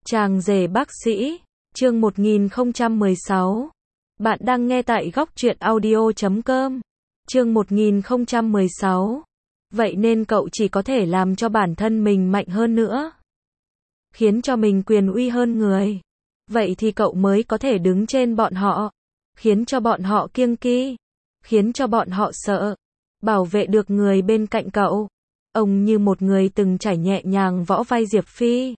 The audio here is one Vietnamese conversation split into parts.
Chàng rể bác sĩ, chương 1016. Bạn đang nghe tại góc truyện audio.com. Chương 1016. Vậy nên cậu chỉ có thể làm cho bản thân mình mạnh hơn nữa, khiến cho mình quyền uy hơn người. Vậy thì cậu mới có thể đứng trên bọn họ, khiến cho bọn họ kiêng kỵ, khiến cho bọn họ sợ, bảo vệ được người bên cạnh cậu. Ông như một người từng trải nhẹ nhàng võ vai Diệp Phi.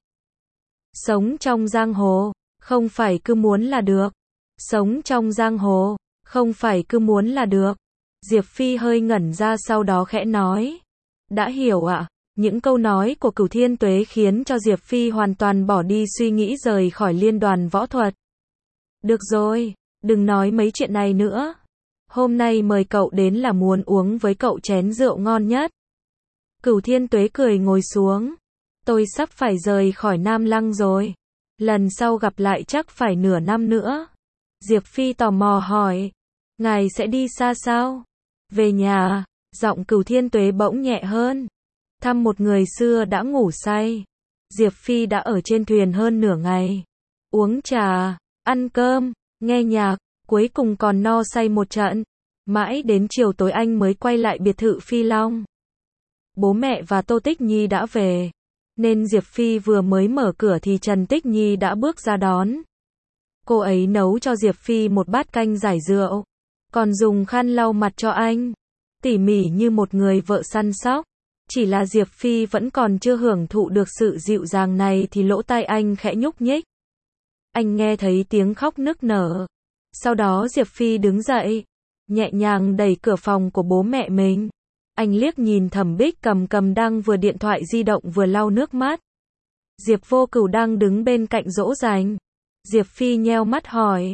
Sống trong giang hồ, không phải cứ muốn là được. Sống trong giang hồ, không phải cứ muốn là được. Diệp Phi hơi ngẩn ra sau đó khẽ nói. Đã hiểu ạ. Những câu nói của Cửu Thiên Tuế khiến cho Diệp Phi hoàn toàn bỏ đi suy nghĩ rời khỏi liên đoàn võ thuật. Được rồi, đừng nói mấy chuyện này nữa. Hôm nay mời cậu đến là muốn uống với cậu chén rượu ngon nhất. Cửu Thiên Tuế cười ngồi xuống. Tôi sắp phải rời khỏi Nam Lăng rồi. Lần sau gặp lại chắc phải nửa năm nữa. Diệp Phi tò mò hỏi. Ngài sẽ đi xa sao? Về nhà. Giọng Cửu Thiên Tuế bỗng nhẹ hơn. Thăm một người xưa đã ngủ say. Diệp Phi đã ở trên thuyền hơn nửa ngày. Uống trà, ăn cơm, nghe nhạc, cuối cùng còn no say một trận. Mãi đến chiều tối anh mới quay lại biệt thự Phi Long. Bố mẹ và Tô Tích Nhi đã về, nên Diệp Phi vừa mới mở cửa thì Trần Tích Nhi đã bước ra đón. Cô ấy nấu cho Diệp Phi một bát canh giải rượu, còn dùng khăn lau mặt cho anh, tỉ mỉ như một người vợ săn sóc. Chỉ là Diệp Phi vẫn còn chưa hưởng thụ được sự dịu dàng này thì lỗ tai anh khẽ nhúc nhích. Anh nghe thấy tiếng khóc nức nở. Sau đó Diệp Phi đứng dậy, nhẹ nhàng đẩy cửa phòng của bố mẹ mình. Anh liếc nhìn Thẩm Bích cầm đang vừa điện thoại di động vừa lau nước mắt. Diệp Vô Cửu đang đứng bên cạnh dỗ dành. Diệp Phi nheo mắt hỏi.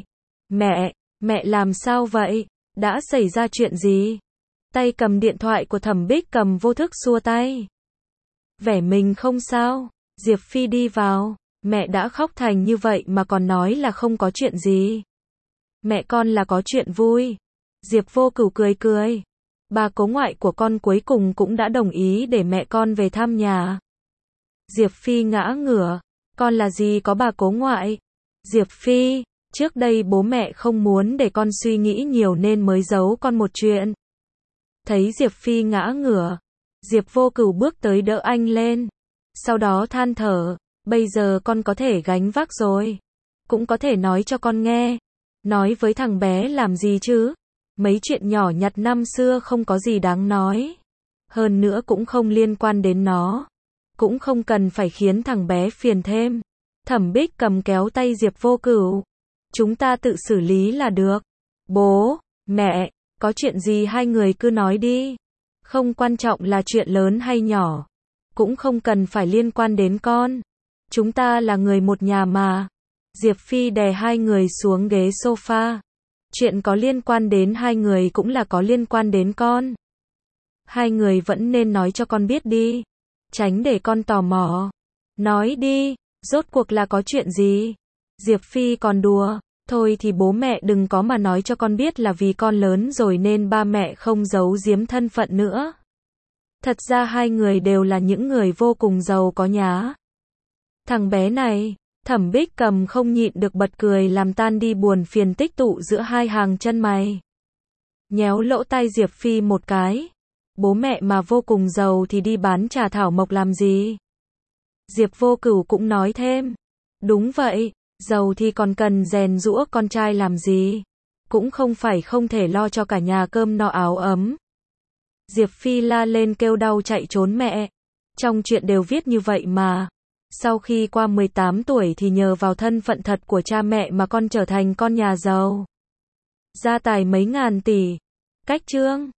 Mẹ làm sao vậy? Đã xảy ra chuyện gì? Tay cầm điện thoại của Thẩm Bích vô thức xua tay. Vẻ mình không sao. Diệp Phi đi vào. Mẹ đã khóc thành như vậy mà còn nói là không có chuyện gì. Mẹ con là có chuyện vui. Diệp Vô Cửu cười. Bà cố ngoại của con cuối cùng cũng đã đồng ý để mẹ con về thăm nhà. Diệp Phi ngã ngửa. Con là gì có bà cố ngoại? Diệp Phi, trước đây bố mẹ không muốn để con suy nghĩ nhiều nên mới giấu con một chuyện. Thấy Diệp Phi ngã ngửa, Diệp Vô Cửu bước tới đỡ anh lên. Sau đó than thở, bây giờ con có thể gánh vác rồi. Cũng có thể nói cho con nghe. Nói với thằng bé làm gì chứ? Mấy chuyện nhỏ nhặt năm xưa không có gì đáng nói. Hơn nữa cũng không liên quan đến nó. Cũng không cần phải khiến thằng bé phiền thêm. Thẩm Bích kéo tay Diệp Vô Cửu. Chúng ta tự xử lý là được. Bố, mẹ, có chuyện gì hai người cứ nói đi. Không quan trọng là chuyện lớn hay nhỏ. Cũng không cần phải liên quan đến con. Chúng ta là người một nhà mà. Diệp Phi đè hai người xuống ghế sofa. Chuyện có liên quan đến hai người cũng là có liên quan đến con. Hai người vẫn nên nói cho con biết đi. Tránh để con tò mò. Nói đi, rốt cuộc là có chuyện gì? Diệp Phi còn đùa. Thôi thì bố mẹ đừng có mà nói cho con biết là vì con lớn rồi nên ba mẹ không giấu giếm thân phận nữa. Thật ra hai người đều là những người vô cùng giàu có nhá. Thằng bé này, Thẩm Bích không nhịn được bật cười làm tan đi buồn phiền tích tụ giữa hai hàng chân mày. Nhéo lỗ tai Diệp Phi một cái. Bố mẹ mà vô cùng giàu thì đi bán trà thảo mộc làm gì? Diệp Vô Cửu cũng nói thêm. Đúng vậy, giàu thì còn cần rèn giũa con trai làm gì? Cũng không phải không thể lo cho cả nhà cơm no áo ấm. Diệp Phi la lên kêu đau chạy trốn mẹ. Trong chuyện đều viết như vậy mà. Sau khi qua 18 tuổi thì nhờ vào thân phận thật của cha mẹ mà con trở thành con nhà giàu. Gia tài mấy ngàn tỷ. Cách chương